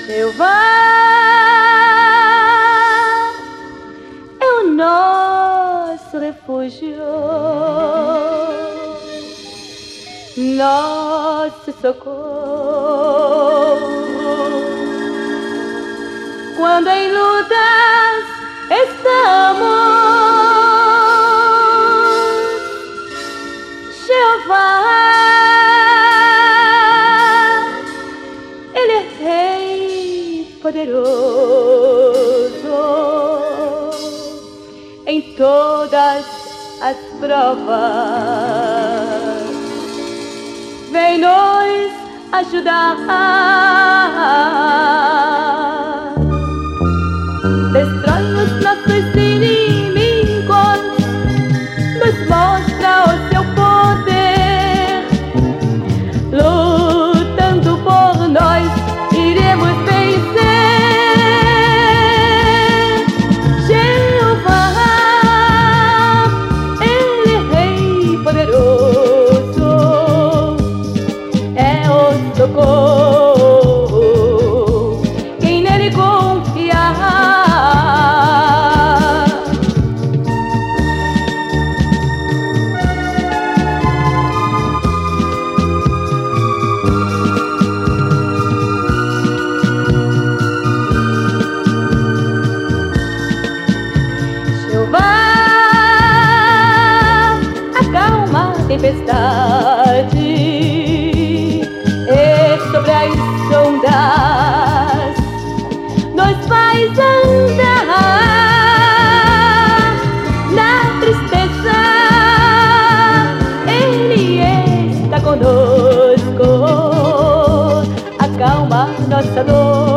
Jeová é o nosso refúgio, nosso socorro. Quando em lutas estamos, Jeová, Ele é Rei poderoso em todas as provas. Vem nos ajudar, destrói os nossos inimigos, nos mostra o seu poder. Lutando por nós, iremos vencer. Jeová, Ele é Rei poderoso, é o socorro, quem nele confiar. Jeová acalma a tempestade e sobre as ondas nos faz andar. Na tristeza Ele está conosco, acalma nossa dor.